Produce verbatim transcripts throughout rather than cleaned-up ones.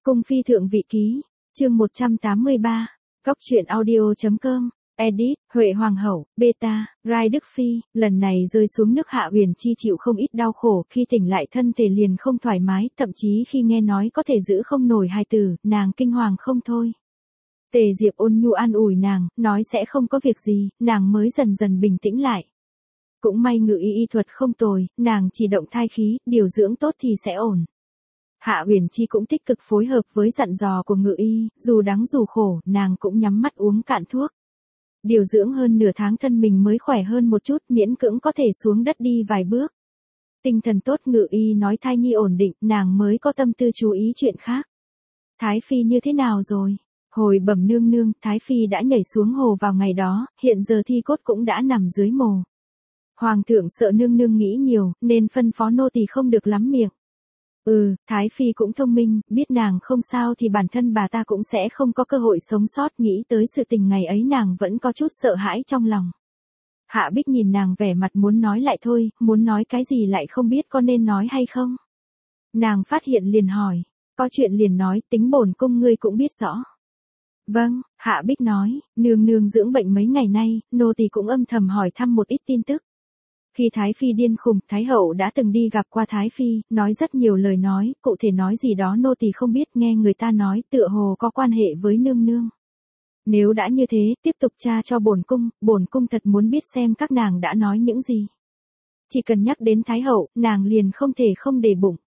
Cung phi thượng vị ký, chương một trăm tám mươi ba, Góc truyện audio.com, edit, Huệ Hoàng hậu, beta, Rai Đức Phi, lần này rơi xuống nước Hạ Huyền Chi chịu không ít đau khổ, khi tỉnh lại thân thể liền không thoải mái, thậm chí khi nghe nói có thể giữ không nổi hài tử, nàng kinh hoàng không thôi. Tề Diệp ôn nhu an ủi nàng, nói sẽ không có việc gì, nàng mới dần dần bình tĩnh lại. Cũng may ngự y y thuật không tồi, nàng chỉ động thai khí, điều dưỡng tốt thì sẽ ổn. Hạ Huyền Chi cũng tích cực phối hợp với dặn dò của ngự y, dù đắng dù khổ, nàng cũng nhắm mắt uống cạn thuốc. Điều dưỡng hơn nửa tháng thân mình mới khỏe hơn một chút, miễn cưỡng có thể xuống đất đi vài bước. Tinh thần tốt, ngự y nói thai nhi ổn định, nàng mới có tâm tư chú ý chuyện khác. Thái Phi như thế nào rồi? Hồi bẩm nương nương, Thái Phi đã nhảy xuống hồ vào ngày đó, hiện giờ thi cốt cũng đã nằm dưới mồ. Hoàng thượng sợ nương nương nghĩ nhiều, nên phân phó nô tỳ không được lắm miệng. Ừ, Thái Phi cũng thông minh, biết nàng không sao thì bản thân bà ta cũng sẽ không có cơ hội sống sót, nghĩ tới sự tình ngày ấy nàng vẫn có chút sợ hãi trong lòng. Hạ Bích nhìn nàng vẻ mặt muốn nói lại thôi, muốn nói cái gì lại không biết có nên nói hay không. Nàng phát hiện liền hỏi, có chuyện liền nói, tính bổn cung ngươi cũng biết rõ. Vâng, Hạ Bích nói, nương nương dưỡng bệnh mấy ngày nay, nô tỳ cũng âm thầm hỏi thăm một ít tin tức. Khi Thái Phi điên khùng, Thái Hậu đã từng đi gặp qua Thái Phi, nói rất nhiều lời nói, cụ thể nói gì đó nô tỳ không biết, nghe người ta nói tựa hồ có quan hệ với nương nương. Nếu đã như thế, tiếp tục tra cho bổn cung, bổn cung thật muốn biết xem các nàng đã nói những gì. Chỉ cần nhắc đến Thái Hậu, nàng liền không thể không để bụng.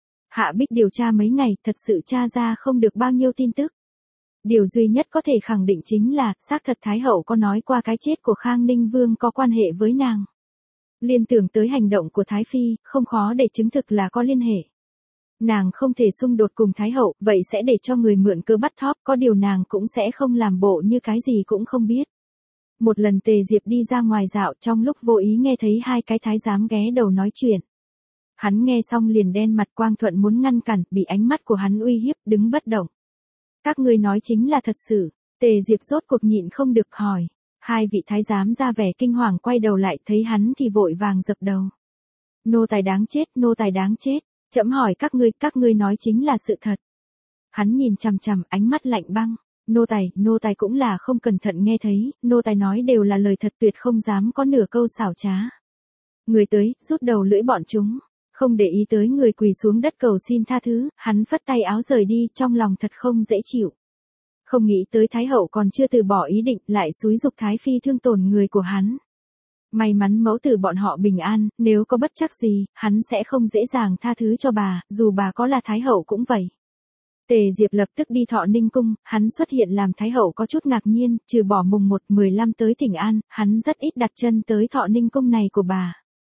Hạ Bích điều tra mấy ngày, thật sự tra ra không được bao nhiêu tin tức. Điều duy nhất có thể khẳng định chính là, xác thật Thái Hậu có nói qua cái chết của Khang Ninh Vương có quan hệ với nàng. Liên tưởng tới hành động của Thái Phi, không khó để chứng thực là có liên hệ. Nàng không thể xung đột cùng Thái Hậu, vậy sẽ để cho người mượn cơ bắt thóp, có điều nàng cũng sẽ không làm bộ như cái gì cũng không biết. Một lần Tề Diệp đi ra ngoài dạo, trong lúc vô ý nghe thấy hai cái thái giám ghé đầu nói chuyện. Hắn nghe xong liền đen mặt, Quang Thuận muốn ngăn cản, bị ánh mắt của hắn uy hiếp, đứng bất động. Các ngươi nói chính là thật sự. Tề Diệp rốt cuộc nhịn không được hỏi. Hai vị thái giám ra vẻ kinh hoàng quay đầu lại, thấy hắn thì vội vàng dập đầu. Nô tài đáng chết, nô tài đáng chết. Trẫm hỏi các ngươi, các ngươi nói chính là sự thật. Hắn nhìn chằm chằm, ánh mắt lạnh băng. Nô tài, nô tài cũng là không cẩn thận nghe thấy, nô tài nói đều là lời thật, tuyệt không dám có nửa câu xảo trá. Người tới, rút đầu lưỡi bọn chúng. Không để ý tới người quỳ xuống đất cầu xin tha thứ, hắn phất tay áo rời đi, trong lòng thật không dễ chịu. Không nghĩ tới Thái Hậu còn chưa từ bỏ ý định, lại xúi giục Thái Phi thương tổn người của hắn. May mắn mẫu tử bọn họ bình an, nếu có bất trắc gì, hắn sẽ không dễ dàng tha thứ cho bà, dù bà có là Thái Hậu cũng vậy. Tề Diệp lập tức đi Thọ Ninh Cung, hắn xuất hiện làm Thái Hậu có chút ngạc nhiên, trừ bỏ mùng một mười lăm tới Thỉnh An, hắn rất ít đặt chân tới Thọ Ninh Cung này của bà.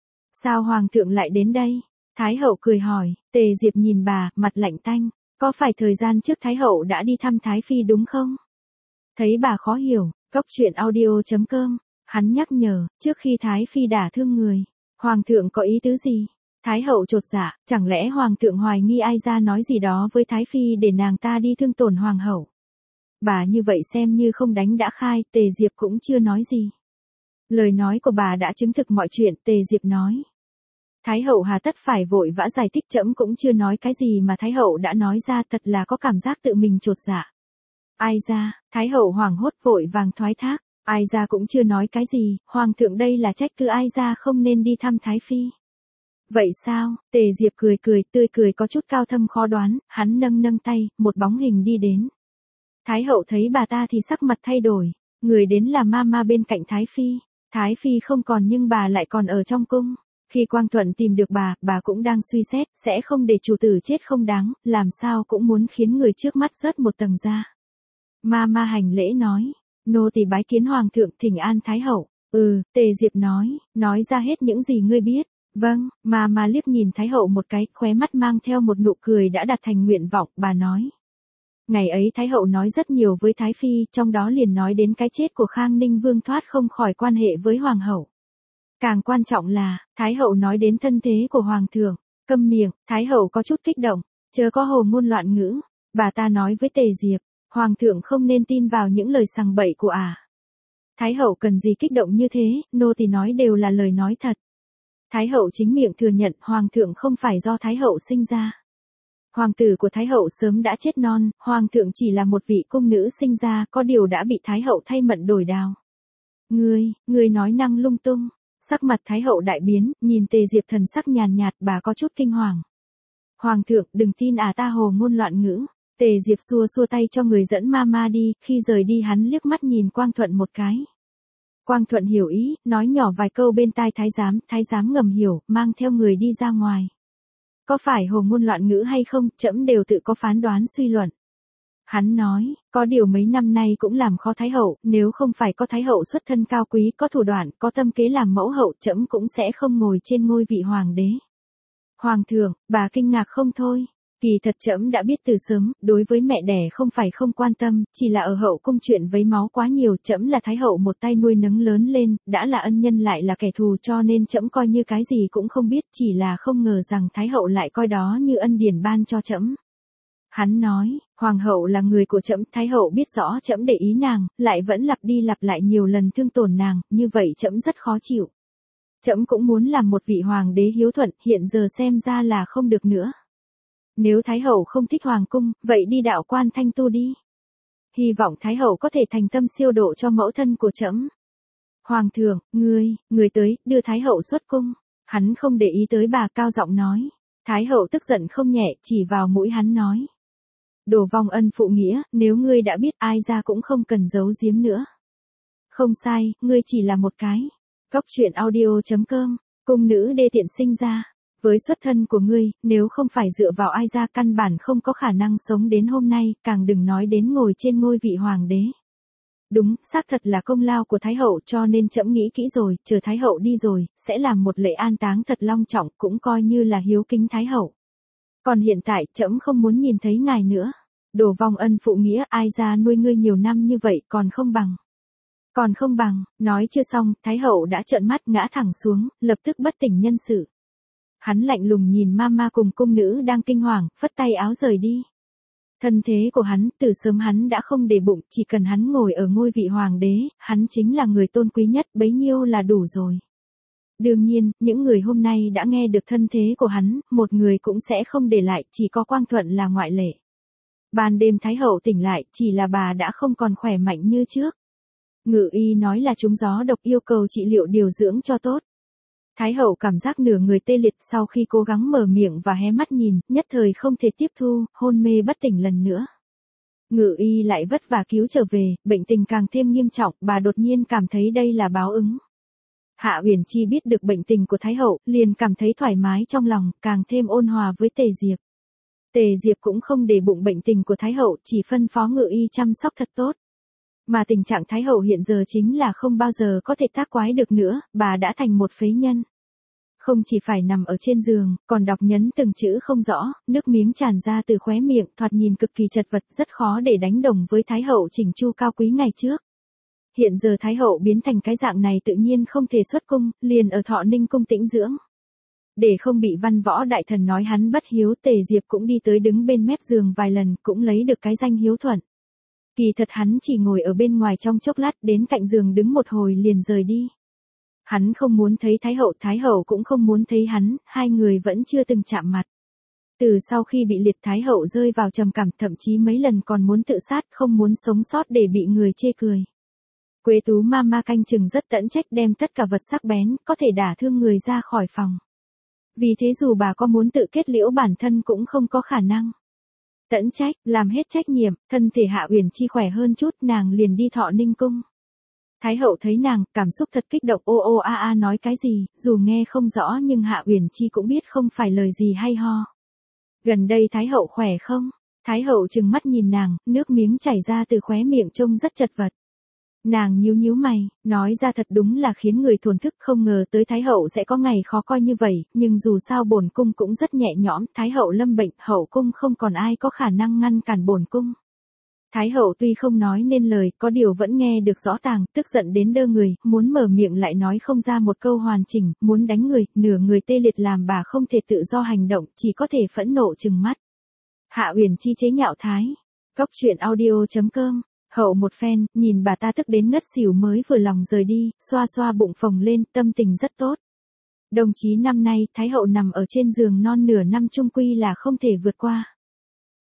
Sao Hoàng thượng lại đến đây? Thái Hậu cười hỏi, Tề Diệp nhìn bà, mặt lạnh tanh. Có phải thời gian trước Thái Hậu đã đi thăm Thái Phi đúng không? Thấy bà khó hiểu, Góc truyện audio.com, hắn nhắc nhở, trước khi Thái Phi đả thương người, Hoàng thượng có ý tứ gì? Thái Hậu chột dạ, chẳng lẽ Hoàng thượng hoài nghi ai ra nói gì đó với Thái Phi để nàng ta đi thương tổn Hoàng hậu? Bà như vậy xem như không đánh đã khai, Tề Diệp cũng chưa nói gì. Lời nói của bà đã chứng thực mọi chuyện, Tề Diệp nói. Thái Hậu hà tất phải vội vã giải thích, trẫm cũng chưa nói cái gì mà Thái Hậu đã nói ra, thật là có cảm giác tự mình chột dạ. Ai ra, Thái Hậu hoảng hốt vội vàng thoái thác, ai ra cũng chưa nói cái gì, Hoàng thượng đây là trách cứ ai ra không nên đi thăm Thái Phi. Vậy sao, Tề Diệp cười cười, tươi cười có chút cao thâm khó đoán, hắn nâng nâng tay, một bóng hình đi đến. Thái Hậu thấy bà ta thì sắc mặt thay đổi, người đến là Mama bên cạnh Thái Phi. Thái Phi không còn nhưng bà lại còn ở trong cung. Khi Quang Thuận tìm được bà, bà cũng đang suy xét, sẽ không để chủ tử chết không đáng, làm sao cũng muốn khiến người trước mắt rớt một tầng ra. Mama hành lễ nói, nô tỳ bái kiến Hoàng thượng, Thỉnh An Thái Hậu. Ừ, Tề Diệp nói, nói ra hết những gì ngươi biết. Vâng, Mama liếc nhìn Thái Hậu một cái, khóe mắt mang theo một nụ cười đã đạt thành nguyện vọng, bà nói. Ngày ấy Thái Hậu nói rất nhiều với Thái Phi, trong đó liền nói đến cái chết của Khang Ninh Vương thoát không khỏi quan hệ với Hoàng hậu. Càng quan trọng là, Thái Hậu nói đến thân thế của Hoàng thượng. Câm miệng, Thái Hậu có chút kích động, chớ có hồ ngôn loạn ngữ. Bà ta nói với Tề Diệp, Hoàng thượng không nên tin vào những lời sằng bậy của ả. À. Thái Hậu cần gì kích động như thế, nô tỳ nói đều là lời nói thật. Thái Hậu chính miệng thừa nhận Hoàng thượng không phải do Thái Hậu sinh ra. Hoàng tử của Thái hậu sớm đã chết non, hoàng thượng chỉ là một vị cung nữ sinh ra, có điều đã bị Thái hậu thay mận đổi đào. Ngươi, ngươi nói năng lung tung. Sắc mặt Thái hậu đại biến, nhìn Tề Diệp thần sắc nhàn nhạt, bà có chút kinh hoàng. Hoàng thượng, đừng tin à ta hồ ngôn loạn ngữ. Tề Diệp xua xua tay cho người dẫn Mama đi, khi rời đi hắn liếc mắt nhìn Quang Thuận một cái. Quang Thuận hiểu ý, nói nhỏ vài câu bên tai thái giám, thái giám ngầm hiểu, mang theo người đi ra ngoài. Có phải hồ ngôn loạn ngữ hay không, trẫm đều tự có phán đoán suy luận. Hắn nói, có điều mấy năm nay cũng làm khó Thái hậu, nếu không phải có Thái hậu xuất thân cao quý, có thủ đoạn, có tâm kế làm mẫu hậu, trẫm cũng sẽ không ngồi trên ngôi vị hoàng đế. Hoàng thượng, bà kinh ngạc không thôi. Kỳ thật trẫm đã biết từ sớm, đối với mẹ đẻ không phải không quan tâm, chỉ là ở hậu cung chuyện vấy máu quá nhiều, trẫm là Thái hậu một tay nuôi nấng lớn lên, đã là ân nhân lại là kẻ thù cho nên trẫm coi như cái gì cũng không biết, chỉ là không ngờ rằng Thái hậu lại coi đó như ân điển ban cho trẫm. Hắn nói, hoàng hậu là người của trẫm, Thái hậu biết rõ trẫm để ý nàng, lại vẫn lặp đi lặp lại nhiều lần thương tổn nàng, như vậy trẫm rất khó chịu. Trẫm cũng muốn làm một vị hoàng đế hiếu thuận, hiện giờ xem ra là không được nữa. Nếu Thái hậu không thích hoàng cung, vậy đi đạo quan thanh tu đi. Hy vọng Thái hậu có thể thành tâm siêu độ cho mẫu thân của trẫm. Hoàng thượng, ngươi, người tới, đưa Thái hậu xuất cung. Hắn không để ý tới bà, cao giọng nói. Thái hậu tức giận không nhẹ, chỉ vào mũi hắn nói. Đồ vong ân phụ nghĩa, nếu ngươi đã biết ai ra cũng không cần giấu giếm nữa. Không sai, ngươi chỉ là một cái. Góc truyện audio chấm com, cung nữ đê tiện sinh ra. Với xuất thân của ngươi, nếu không phải dựa vào ai ra căn bản không có khả năng sống đến hôm nay, càng đừng nói đến ngồi trên ngôi vị hoàng đế. Đúng, xác thật là công lao của Thái hậu cho nên trẫm nghĩ kỹ rồi, chờ Thái hậu đi rồi, sẽ làm một lễ an táng thật long trọng cũng coi như là hiếu kính Thái hậu. Còn hiện tại trẫm không muốn nhìn thấy ngài nữa. Đồ vong ân phụ nghĩa ai ra nuôi ngươi nhiều năm như vậy còn không bằng. Còn không bằng, nói chưa xong, Thái hậu đã trợn mắt ngã thẳng xuống, lập tức bất tỉnh nhân sự. Hắn lạnh lùng nhìn Mama cùng cung nữ đang kinh hoàng, phất tay áo rời đi. Thân thế của hắn, từ sớm hắn đã không để bụng, chỉ cần hắn ngồi ở ngôi vị hoàng đế, hắn chính là người tôn quý nhất, bấy nhiêu là đủ rồi. Đương nhiên, những người hôm nay đã nghe được thân thế của hắn, một người cũng sẽ không để lại, chỉ có Quang Thuận là ngoại lệ. Ban đêm Thái hậu tỉnh lại, chỉ là bà đã không còn khỏe mạnh như trước. Ngự y nói là trúng gió độc yêu cầu trị liệu điều dưỡng cho tốt. Thái hậu cảm giác nửa người tê liệt sau khi cố gắng mở miệng và hé mắt nhìn, nhất thời không thể tiếp thu, hôn mê bất tỉnh lần nữa. Ngự y lại vất vả cứu trở về, bệnh tình càng thêm nghiêm trọng, bà đột nhiên cảm thấy đây là báo ứng. Hạ Uyển Chi biết được bệnh tình của Thái hậu, liền cảm thấy thoải mái trong lòng, càng thêm ôn hòa với Tề Diệp. Tề Diệp cũng không để bụng bệnh tình của Thái hậu, chỉ phân phó ngự y chăm sóc thật tốt. Mà tình trạng Thái hậu hiện giờ chính là không bao giờ có thể tác quái được nữa, bà đã thành một phế nhân. Không chỉ phải nằm ở trên giường, còn đọc nhấn từng chữ không rõ, nước miếng tràn ra từ khóe miệng, thoạt nhìn cực kỳ chật vật, rất khó để đánh đồng với Thái hậu chỉnh chu cao quý ngày trước. Hiện giờ Thái hậu biến thành cái dạng này tự nhiên không thể xuất cung, liền ở Thọ Ninh cung tĩnh dưỡng. Để không bị văn võ đại thần nói hắn bất hiếu, Tề Diệp cũng đi tới đứng bên mép giường vài lần, cũng lấy được cái danh hiếu thuận. Kỳ thật hắn chỉ ngồi ở bên ngoài trong chốc lát, đến cạnh giường đứng một hồi liền rời đi. Hắn không muốn thấy Thái hậu, Thái hậu cũng không muốn thấy hắn, hai người vẫn chưa từng chạm mặt. Từ sau khi bị liệt Thái hậu rơi vào trầm cảm, thậm chí mấy lần còn muốn tự sát, không muốn sống sót để bị người chê cười. Quế Tú Mama canh chừng rất tận trách, đem tất cả vật sắc bén, có thể đả thương người ra khỏi phòng. Vì thế dù bà có muốn tự kết liễu bản thân cũng không có khả năng. Tận trách, làm hết trách nhiệm, thân thể Hạ Uyển Chi khỏe hơn chút, nàng liền đi Thọ Ninh cung. Thái hậu thấy nàng, cảm xúc thật kích động, ô ô a a nói cái gì, dù nghe không rõ nhưng Hạ Uyển Chi cũng biết không phải lời gì hay ho. Gần đây Thái hậu khỏe không? Thái hậu trừng mắt nhìn nàng, nước miếng chảy ra từ khóe miệng trông rất chật vật. Nàng nhíu nhíu mày, nói ra thật đúng là khiến người thổn thức, không ngờ tới Thái hậu sẽ có ngày khó coi như vậy, nhưng dù sao bổn cung cũng rất nhẹ nhõm, Thái hậu lâm bệnh, hậu cung không còn ai có khả năng ngăn cản bổn cung. Thái hậu tuy không nói nên lời, có điều vẫn nghe được rõ ràng, tức giận đến đơ người, muốn mở miệng lại nói không ra một câu hoàn chỉnh, muốn đánh người, nửa người tê liệt làm bà không thể tự do hành động, chỉ có thể phẫn nộ trừng mắt. Hạ Uyển Chi chế nhạo Thái. Góc truyện audio chấm com. Hậu một phen, nhìn bà ta tức đến ngất xỉu mới vừa lòng rời đi, xoa xoa bụng phồng lên, tâm tình rất tốt. Đồng chí năm nay, Thái hậu nằm ở trên giường non nửa năm chung quy là không thể vượt qua.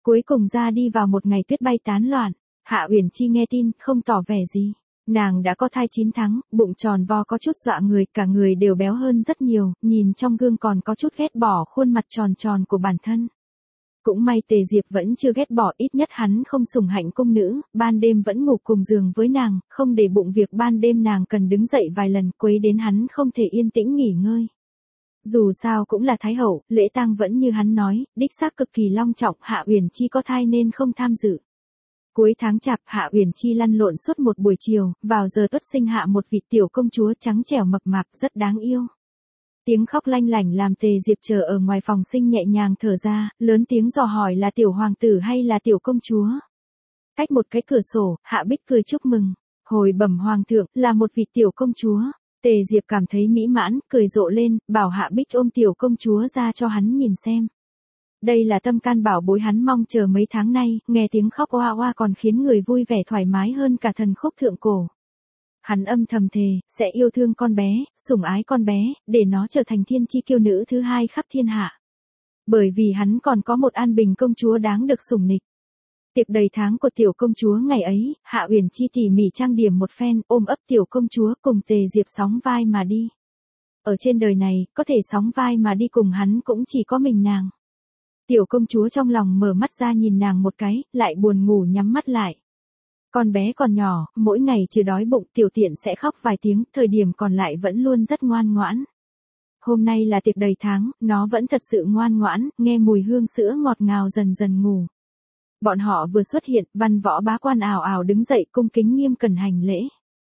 Cuối cùng ra đi vào một ngày tuyết bay tán loạn, Hạ Uyển Chi nghe tin, không tỏ vẻ gì. Nàng đã có thai chín tháng, bụng tròn vo có chút dọa người, cả người đều béo hơn rất nhiều, nhìn trong gương còn có chút ghét bỏ khuôn mặt tròn tròn của bản thân. Cũng may Tề Diệp vẫn chưa ghét bỏ, ít nhất hắn không sủng hạnh cung nữ, ban đêm vẫn ngủ cùng giường với nàng, không để bụng việc ban đêm nàng cần đứng dậy vài lần, quấy đến hắn không thể yên tĩnh nghỉ ngơi. Dù sao cũng là thái hậu, lễ tang vẫn như hắn nói, đích xác cực kỳ long trọng, Hạ Uyển Chi có thai nên không tham dự. Cuối tháng chạp, Hạ Uyển Chi lăn lộn suốt một buổi chiều, vào giờ tuất sinh hạ một vị tiểu công chúa trắng trẻo mập mạp rất đáng yêu. Tiếng khóc lanh lảnh làm Tề Diệp chờ ở ngoài phòng sinh nhẹ nhàng thở ra, lớn tiếng dò hỏi là tiểu hoàng tử hay là tiểu công chúa. Cách một cái cửa sổ, Hạ Bích cười chúc mừng. Hồi bẩm hoàng thượng, là một vị tiểu công chúa. Tề Diệp cảm thấy mỹ mãn, cười rộ lên, bảo Hạ Bích ôm tiểu công chúa ra cho hắn nhìn xem. Đây là tâm can bảo bối hắn mong chờ mấy tháng nay, nghe tiếng khóc oa oa còn khiến người vui vẻ thoải mái hơn cả thần khúc thượng cổ. Hắn âm thầm thề, sẽ yêu thương con bé, sủng ái con bé, để nó trở thành thiên chi kiêu nữ thứ hai khắp thiên hạ. Bởi vì hắn còn có một An Bình công chúa đáng được sủng nịch. Tiệc đầy tháng của tiểu công chúa ngày ấy, Hạ Uyển Chi tỉ mỉ trang điểm một phen, ôm ấp tiểu công chúa cùng Tề Diệp sóng vai mà đi. Ở trên đời này, có thể sóng vai mà đi cùng hắn cũng chỉ có mình nàng. Tiểu công chúa trong lòng mở mắt ra nhìn nàng một cái, lại buồn ngủ nhắm mắt lại. Con bé còn nhỏ, mỗi ngày trừ đói bụng tiểu tiện sẽ khóc vài tiếng, thời điểm còn lại vẫn luôn rất ngoan ngoãn. Hôm nay là tiệc đầy tháng, nó vẫn thật sự ngoan ngoãn, nghe mùi hương sữa ngọt ngào dần dần ngủ. Bọn họ vừa xuất hiện, văn võ bá quan ào ào đứng dậy cung kính nghiêm cẩn hành lễ.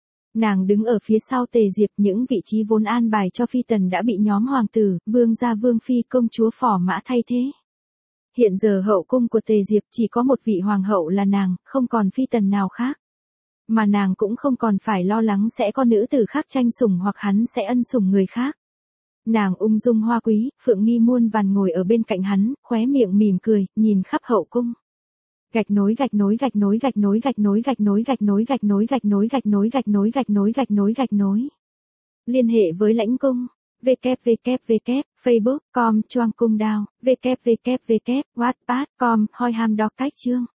Nàng đứng ở phía sau Tề Diệp, những vị trí vốn an bài cho phi tần đã bị nhóm hoàng tử, vương gia vương phi công chúa phò mã thay thế. Hiện giờ hậu cung của Tề Diệp chỉ có một vị hoàng hậu là nàng, không còn phi tần nào khác. Mà nàng cũng không còn phải lo lắng sẽ có nữ tử khác tranh sủng hoặc hắn sẽ ân sủng người khác. Nàng ung dung hoa quý, Phượng Nghi muôn vàn ngồi ở bên cạnh hắn, khóe miệng mỉm cười, nhìn khắp hậu cung. Gạch nối gạch nối gạch nối gạch nối gạch nối gạch nối gạch nối gạch nối gạch nối gạch nối gạch nối gạch nối gạch nối gạch nối. Liên hệ với lãnh cung. www facebook chấm com choang cung đao, www wattpad chấm com hoi ham đọc cách chương.